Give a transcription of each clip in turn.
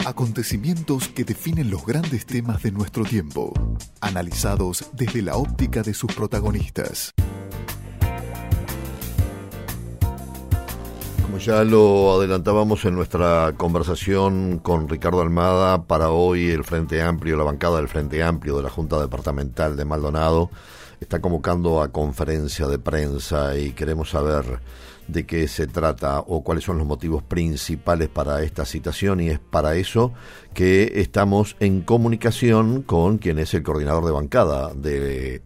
Acontecimientos que definen los grandes temas de nuestro tiempo, analizados desde la óptica de sus protagonistas. Como ya lo adelantábamos en nuestra conversación con Ricardo Almada, para hoy el Frente Amplio, la bancada del Frente Amplio de la Junta Departamental de Maldonado, está convocando a conferencia de prensa y queremos saber de qué se trata o cuáles son los motivos principales para esta citación, y es para eso que estamos en comunicación con quien es el coordinador de bancada de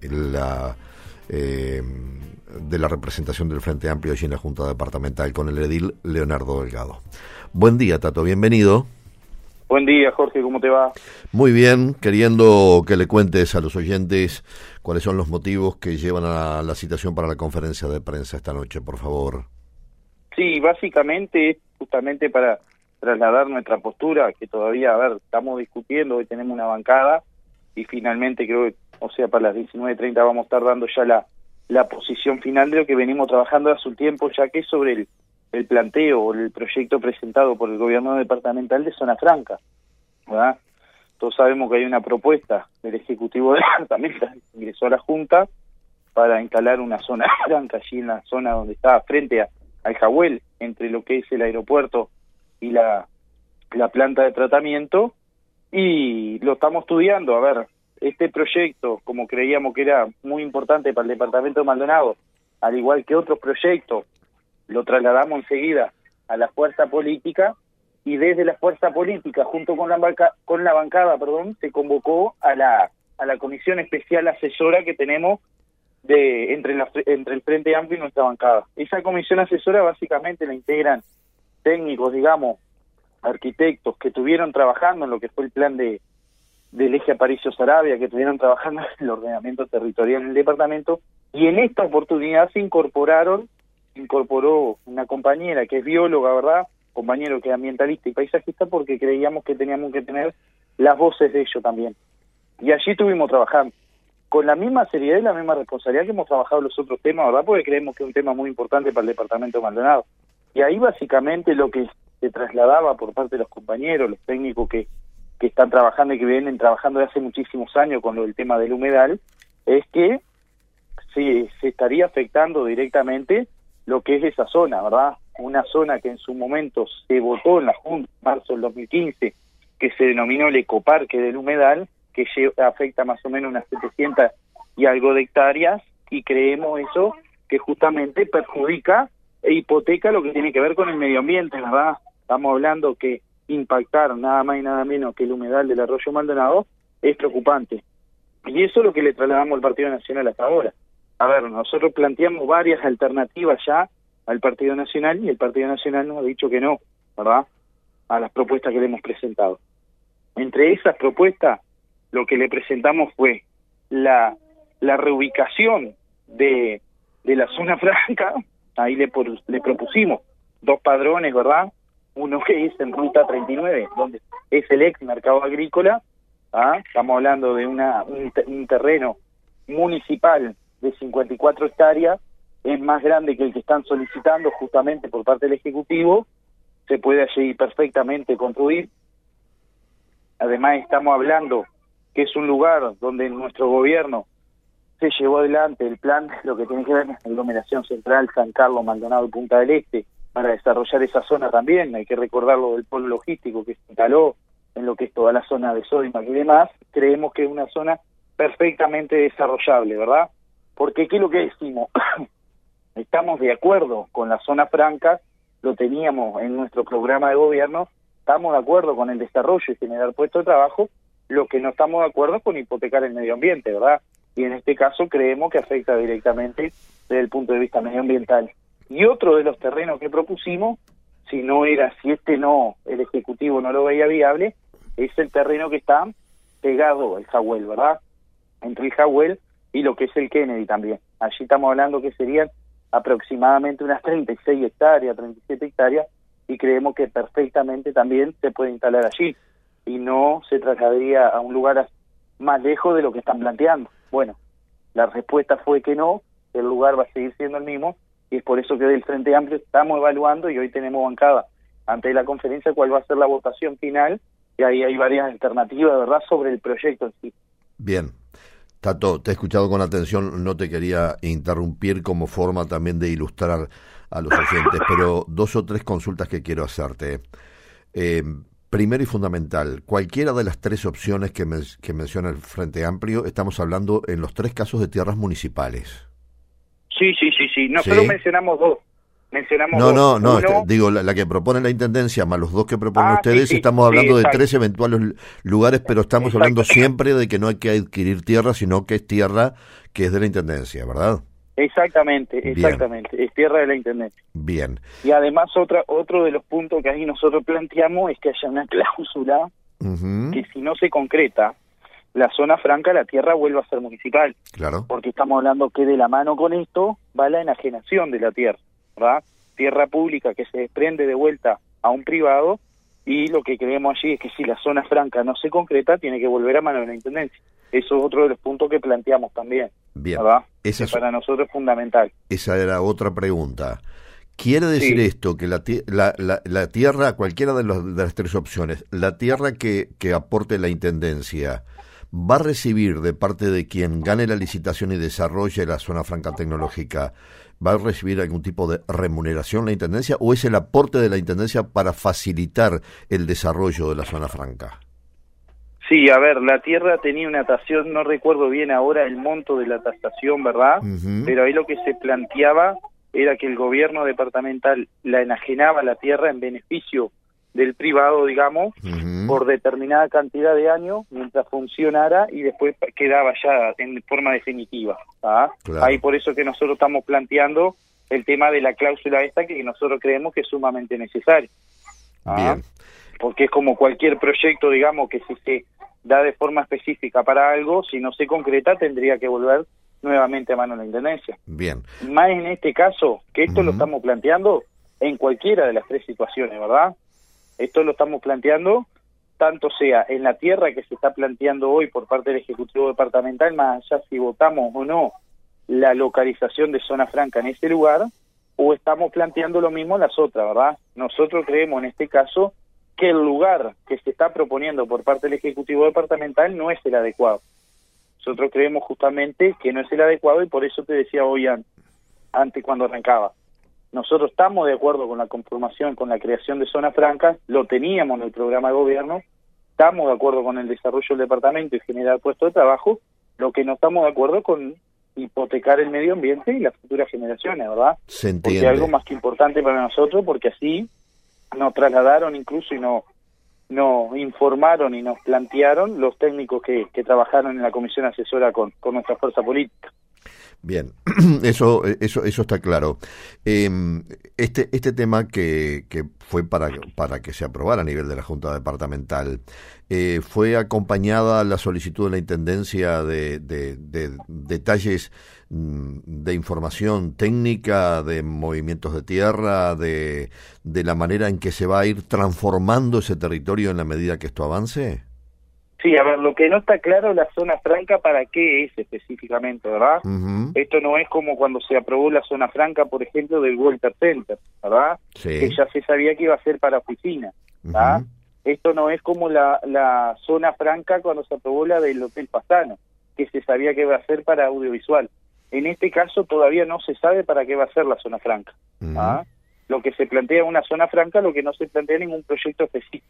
la representación del Frente Amplio allí en la Junta Departamental, con el edil Leonardo Delgado. Buen día, Tato, bienvenido. Buen día, Jorge, ¿cómo te va? Muy bien, queriendo que le cuentes a los oyentes cuáles son los motivos que llevan a la citación para la conferencia de prensa esta noche, por favor. Sí, básicamente, justamente para trasladar nuestra postura, que todavía, estamos discutiendo, hoy tenemos una bancada, y finalmente creo que, para las 19:30 vamos a estar dando ya la posición final de lo que venimos trabajando hace un tiempo, ya que es sobre el planteo o el proyecto presentado por el gobierno departamental de zona franca, ¿verdad? Todos sabemos que hay una propuesta del Ejecutivo departamental que ingresó a la Junta para instalar una zona franca allí en la zona donde está frente al Jahuel, entre lo que es el aeropuerto y la planta de tratamiento, y lo estamos estudiando. Este proyecto, como creíamos que era muy importante para el departamento de Maldonado, al igual que otros proyectos, lo trasladamos enseguida a la fuerza política, y desde la fuerza política, junto con la bancada, se convocó a la comisión especial asesora que tenemos entre el Frente Amplio y nuestra bancada. Esa comisión asesora básicamente la integran técnicos, arquitectos que estuvieron trabajando en lo que fue el plan del eje Aparicio-Saravia, que estuvieron trabajando en el ordenamiento territorial del departamento, y en esta oportunidad se incorporó una compañera que es bióloga, compañero que es ambientalista y paisajista, porque creíamos que teníamos que tener las voces de ellos también. Y allí estuvimos trabajando con la misma seriedad y la misma responsabilidad que hemos trabajado los otros temas, porque creemos que es un tema muy importante para el departamento de Maldonado. Y ahí básicamente lo que se trasladaba por parte de los compañeros, los técnicos que están trabajando y que vienen trabajando de hace muchísimos años con el tema del humedal, es que se estaría afectando directamente lo que es esa zona, una zona que en su momento se votó en la Junta en marzo del 2015, que se denominó el ecoparque del humedal, que afecta más o menos unas 700 y algo de hectáreas, y creemos eso que justamente perjudica e hipoteca lo que tiene que ver con el medio ambiente, Estamos hablando que impactar nada más y nada menos que el humedal del arroyo Maldonado es preocupante. Y eso es lo que le trasladamos al Partido Nacional hasta ahora. Nosotros planteamos varias alternativas ya al Partido Nacional, y el Partido Nacional nos ha dicho que no, a las propuestas que le hemos presentado. Entre esas propuestas, lo que le presentamos fue la reubicación de la zona franca. Ahí le propusimos dos padrones, uno que es en Ruta 39, donde es el ex mercado agrícola. Estamos hablando de un terreno municipal de 54 hectáreas, es más grande que el que están solicitando justamente por parte del Ejecutivo, se puede allí perfectamente construir. Además estamos hablando que es un lugar donde en nuestro gobierno se llevó adelante el plan, lo que tiene que ver con la aglomeración central, San Carlos, Maldonado y Punta del Este, para desarrollar esa zona también. Hay que recordar lo del polo logístico que se instaló en lo que es toda la zona de Sodimac y demás. Creemos que es una zona perfectamente desarrollable, Porque ¿qué es lo que decimos? Estamos de acuerdo con la zona franca, lo teníamos en nuestro programa de gobierno, estamos de acuerdo con el desarrollo y generar puestos de trabajo, lo que no estamos de acuerdo es con hipotecar el medio ambiente, Y en este caso creemos que afecta directamente desde el punto de vista medioambiental. Y otro de los terrenos que propusimos, si el Ejecutivo no lo veía viable, es el terreno que está pegado al Jahuel, Entre el Jahuel y lo que es el Kennedy también. Allí estamos hablando que serían aproximadamente unas 36 hectáreas, 37 hectáreas, y creemos que perfectamente también se puede instalar allí, y no se trasladaría a un lugar más lejos de lo que están planteando. Bueno, la respuesta fue que no, el lugar va a seguir siendo el mismo, y es por eso que del Frente Amplio estamos evaluando, y hoy tenemos bancada ante la conferencia cuál va a ser la votación final y ahí hay varias alternativas, ¿verdad?, sobre el proyecto en sí. Bien. Tato, te he escuchado con atención, no te quería interrumpir como forma también de ilustrar a los oyentes, pero 2 o 3 consultas que quiero hacerte. Primero y fundamental, cualquiera de las 3 opciones que menciona el Frente Amplio, estamos hablando en los 3 casos de tierras municipales. Sí. Nosotros mencionamos 2. No, Uno, digo, la que propone la Intendencia, más los 2 que proponen ustedes, sí, estamos hablando de exacto. 3 eventuales lugares, pero estamos hablando siempre de que no hay que adquirir tierra, sino que es tierra que es de la Intendencia, ¿verdad? Exactamente, Bien. es tierra de la Intendencia. Bien. Y además otro de los puntos que ahí nosotros planteamos es que haya una cláusula que si no se concreta la zona franca, la tierra vuelve a ser municipal. Claro. Porque estamos hablando que de la mano con esto va la enajenación de la tierra, ¿verdad? Tierra pública que se desprende de vuelta a un privado, y lo que creemos allí es que si la zona franca no se concreta, tiene que volver a mano de la Intendencia. Eso es otro de los puntos que planteamos también, Bien. ¿verdad? Que para nosotros es fundamental. Esa era otra pregunta. ¿Quiere decir esto que la tierra, cualquiera de las 3 opciones, la tierra que aporte la Intendencia, va a recibir de parte de quien gane la licitación y desarrolle la zona franca tecnológica, va a recibir algún tipo de remuneración la Intendencia, o es el aporte de la Intendencia para facilitar el desarrollo de la zona franca? Sí, a ver, la tierra tenía una tasación, no recuerdo bien ahora el monto de la tasación, ¿verdad? Pero ahí lo que se planteaba era que el gobierno departamental la enajenaba la tierra en beneficio del privado, digamos, por determinada cantidad de años, mientras funcionara, y después quedaba ya en forma definitiva. Claro. Ahí por eso que nosotros estamos planteando el tema de la cláusula esta, que nosotros creemos que es sumamente necesaria. Bien. Porque es como cualquier proyecto, digamos, que si se da de forma específica para algo, si no se concreta, tendría que volver nuevamente a mano de la Intendencia. Bien. Más en este caso, que esto lo estamos planteando en cualquiera de las 3 situaciones, ¿verdad? Esto lo estamos planteando tanto sea en la tierra que se está planteando hoy por parte del Ejecutivo Departamental, más allá si votamos o no la localización de zona franca en ese lugar, o estamos planteando lo mismo en las otras, ¿verdad? Nosotros creemos en este caso que el lugar que se está proponiendo por parte del Ejecutivo Departamental no es el adecuado. Nosotros creemos justamente que no es el adecuado, y por eso te decía hoy antes cuando arrancaba. Nosotros estamos de acuerdo con la conformación, con la creación de zonas francas, lo teníamos en el programa de gobierno, estamos de acuerdo con el desarrollo del departamento y generar puestos de trabajo, lo que no estamos de acuerdo con hipotecar el medio ambiente y las futuras generaciones, ¿verdad? Se entiende. Porque es algo más que importante para nosotros, porque así nos trasladaron incluso y nos informaron y nos plantearon los técnicos que trabajaron en la comisión asesora con nuestra fuerza política. Bien, eso está claro. Este tema que fue para que se aprobara a nivel de la Junta Departamental, fue acompañada la solicitud de la Intendencia de detalles de información técnica, de movimientos de tierra, de la manera en que se va a ir transformando ese territorio en la medida que esto avance. Sí, a ver, lo que no está claro es la zona franca para qué es específicamente, ¿verdad? Esto no es como cuando se aprobó la zona franca, por ejemplo, del Walter Center, ¿verdad? Sí. Que ya se sabía que iba a ser para oficina, ¿verdad? Esto no es como la zona franca cuando se aprobó la del Hotel Pasano, que se sabía que iba a ser para audiovisual. En este caso todavía no se sabe para qué va a ser la zona franca. Lo que se plantea es una zona franca, lo que no se plantea ningún proyecto específico.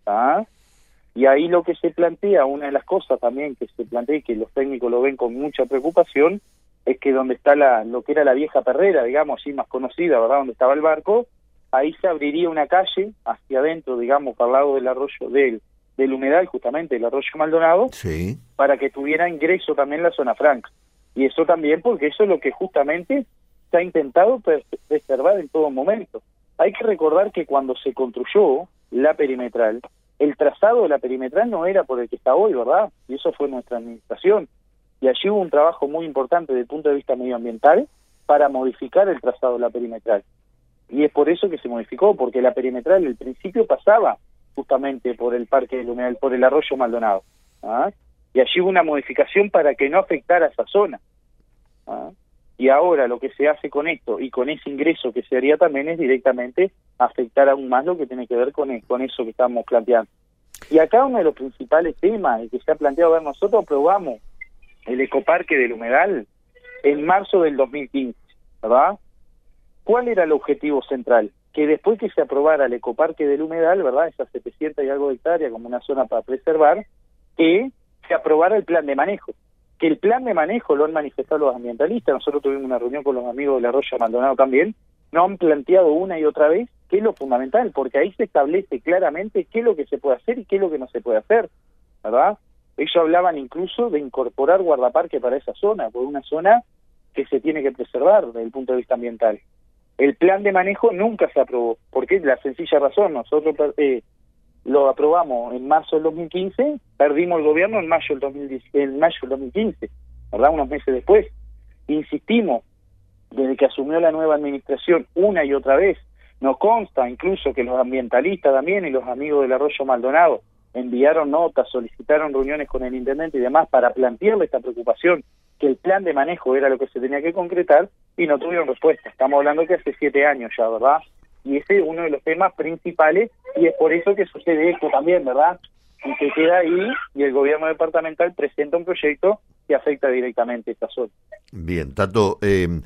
Y ahí lo que se plantea, una de las cosas también que se plantea y que los técnicos lo ven con mucha preocupación, es que donde está lo que era la vieja perrera, digamos, así más conocida, ¿verdad?, donde estaba el barco, ahí se abriría una calle hacia adentro, digamos, para el lado del arroyo del humedal, justamente, el arroyo Maldonado, sí, para que tuviera ingreso también la zona franca. Y eso también porque eso es lo que justamente se ha intentado preservar en todo momento. Hay que recordar que cuando se construyó la perimetral, el trazado de la perimetral no era por el que está hoy, ¿verdad? Y eso fue nuestra administración. Y allí hubo un trabajo muy importante desde el punto de vista medioambiental para modificar el trazado de la perimetral. Y es por eso que se modificó, porque la perimetral al principio pasaba justamente por el Parque del Humedal, por el arroyo Maldonado. Y allí hubo una modificación para que no afectara esa zona. Y ahora lo que se hace con esto y con ese ingreso que se haría también es directamente afectar aún más lo que tiene que ver con eso que estamos planteando. Y acá uno de los principales temas que se ha planteado, a ver, nosotros aprobamos el ecoparque del Humedal en marzo del 2015, ¿verdad? ¿Cuál era el objetivo central? Que después que se aprobara el ecoparque del Humedal, ¿verdad?, esas 700 y algo de hectáreas como una zona para preservar, que se aprobara el plan de manejo. Que el plan de manejo lo han manifestado los ambientalistas, nosotros tuvimos una reunión con los amigos del Arroyo Maldonado también, nos han planteado una y otra vez qué es lo fundamental, porque ahí se establece claramente qué es lo que se puede hacer y qué es lo que no se puede hacer, ¿verdad? Ellos hablaban incluso de incorporar guardaparque para esa zona, por una zona que se tiene que preservar desde el punto de vista ambiental. El plan de manejo nunca se aprobó, porque la sencilla razón, nosotros lo aprobamos en marzo del 2015, perdimos el gobierno en mayo del 2015, ¿verdad?, unos meses después. Insistimos, desde que asumió la nueva administración una y otra vez, nos consta incluso que los ambientalistas también y los amigos del Arroyo Maldonado enviaron notas, solicitaron reuniones con el intendente y demás para plantearle esta preocupación, que el plan de manejo era lo que se tenía que concretar, y no tuvieron respuesta. Estamos hablando que hace 7 años ya, ¿verdad? Y ese es uno de los temas principales, y es por eso que sucede esto también, ¿verdad? Y que queda ahí, y el gobierno departamental presenta un proyecto que afecta directamente a esta zona. Bien, Tato, en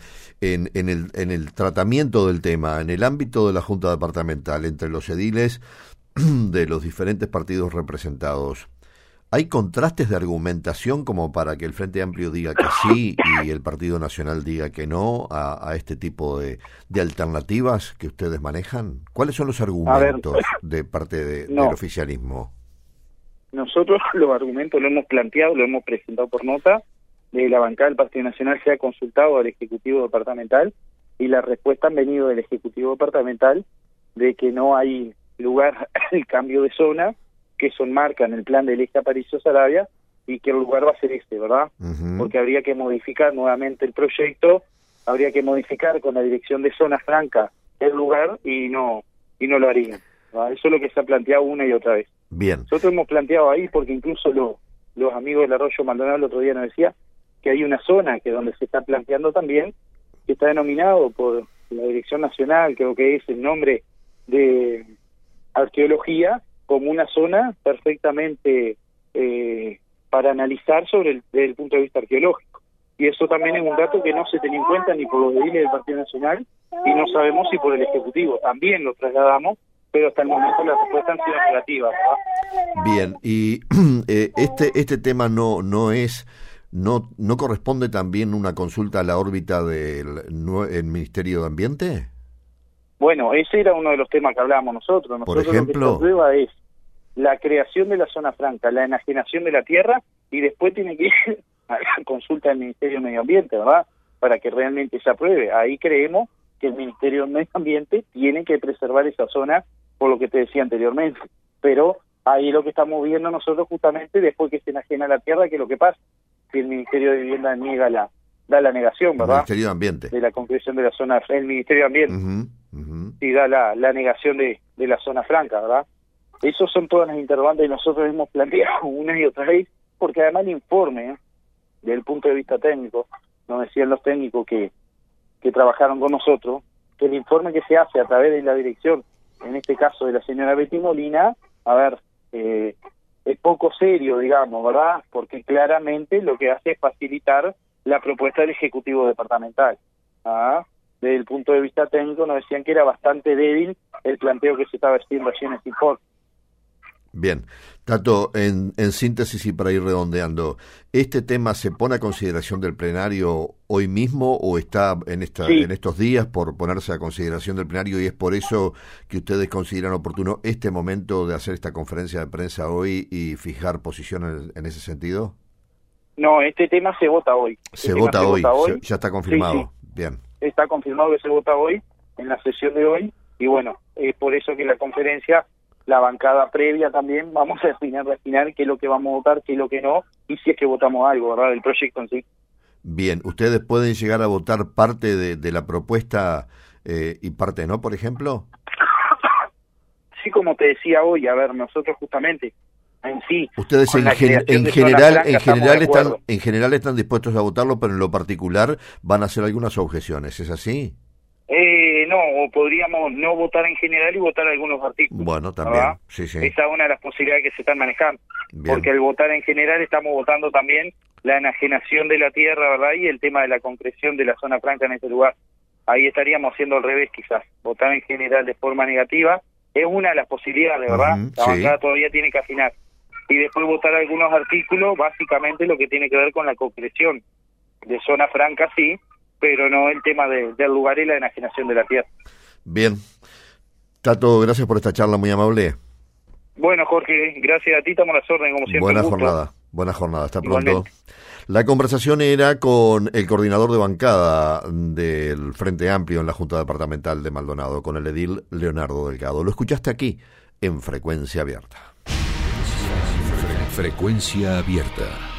el tratamiento del tema, en el ámbito de la Junta Departamental, entre los ediles de los diferentes partidos representados, ¿hay contrastes de argumentación como para que el Frente Amplio diga que sí y el Partido Nacional diga que no a este tipo de alternativas que ustedes manejan? ¿Cuáles son los argumentos de parte del oficialismo? Nosotros los argumentos lo hemos planteado, lo hemos presentado por nota, de la bancada del Partido Nacional se ha consultado al Ejecutivo Departamental y las respuestas han venido del Ejecutivo Departamental de que no hay lugar al cambio de zona, que eso enmarca en el plan del eje Aparicio-Saravia, y que el lugar va a ser este, ¿verdad? Porque habría que modificar nuevamente el proyecto, habría que modificar con la dirección de zona franca el lugar y no lo harían, ¿verdad? Eso es lo que se ha planteado una y otra vez. Bien. Nosotros hemos planteado ahí, porque incluso los amigos del Arroyo Maldonado el otro día nos decía que hay una zona que donde se está planteando también, que está denominado por la Dirección Nacional, creo que es el nombre de arqueología, como una zona perfectamente para analizar desde el punto de vista arqueológico. Y eso también es un dato que no se tenía en cuenta ni por los ediles del Partido Nacional, y no sabemos si por el Ejecutivo. También lo trasladamos, pero hasta el momento las respuestas han sido negativas, ¿verdad? Bien, y este tema no corresponde también una consulta a la órbita del Ministerio de Ambiente. Bueno, ese era uno de los temas que hablábamos nosotros. Por ejemplo, lo que se aprueba es la creación de la zona franca, la enajenación de la tierra, y después tiene que ir a la consulta del Ministerio de Medio Ambiente, ¿verdad?, para que realmente se apruebe. Ahí creemos que el Ministerio de Medio Ambiente tiene que preservar esa zona, por lo que te decía anteriormente. Pero ahí lo que estamos viendo nosotros justamente, después que se enajena la tierra, que es lo que pasa, si el Ministerio de Vivienda da la negación, ¿verdad?, el Ministerio de Ambiente, de la concreción de la zona, el Ministerio de Ambiente, y da la negación de la zona franca, ¿verdad? Esos son todas las interrogantes que nosotros hemos planteado una y otra vez, porque además el informe, desde el punto de vista técnico, nos decían los técnicos que trabajaron con nosotros, que el informe que se hace a través de la dirección, en este caso de la señora Betty Molina, es poco serio, digamos, ¿verdad?, porque claramente lo que hace es facilitar la propuesta del Ejecutivo Departamental. Desde el punto de vista técnico nos decían que era bastante débil el planteo que se estaba haciendo allí en ese informe. Bien, Tato, en síntesis y para ir redondeando, ¿este tema se pone a consideración del plenario hoy mismo o está en estos días por ponerse a consideración del plenario, y es por eso que ustedes consideran oportuno este momento de hacer esta conferencia de prensa hoy y fijar posición en ese sentido? No, este tema se vota hoy. Se vota hoy, ya está confirmado. Sí. Bien. Está confirmado que se vota hoy, en la sesión de hoy, y bueno, es por eso que la conferencia, la bancada previa también, vamos a definir qué es lo que vamos a votar, qué es lo que no, y si es que votamos algo, ¿verdad?, del proyecto en sí. Bien, ¿ustedes pueden llegar a votar parte de la propuesta y parte no, por ejemplo? Sí, como te decía hoy, nosotros justamente en sí, ustedes en general están dispuestos a votarlo, pero en lo particular van a hacer algunas objeciones, ¿es así? No, o podríamos no votar en general y votar algunos artículos. Bueno, también, ¿verdad? sí. Esa es una de las posibilidades que se están manejando. Bien. Porque al votar en general estamos votando también la enajenación de la tierra, ¿verdad? Y el tema de la concreción de la zona franca en ese lugar. Ahí estaríamos haciendo al revés, quizás. Votar en general de forma negativa es una de las posibilidades, ¿verdad? La bancada todavía tiene que afinar. Y después votar algunos artículos, básicamente lo que tiene que ver con la concreción de zona franca, sí, pero no el tema del lugar y la enajenación de la tierra. Bien. Tato, gracias por esta charla muy amable. Bueno, Jorge, gracias a ti, estamos a las órdenes, como siempre. Buena jornada, hasta pronto. Igualmente. La conversación era con el coordinador de bancada del Frente Amplio en la Junta Departamental de Maldonado, con el edil Leonardo Delgado. Lo escuchaste aquí, en Frecuencia Abierta. Frecuencia Abierta.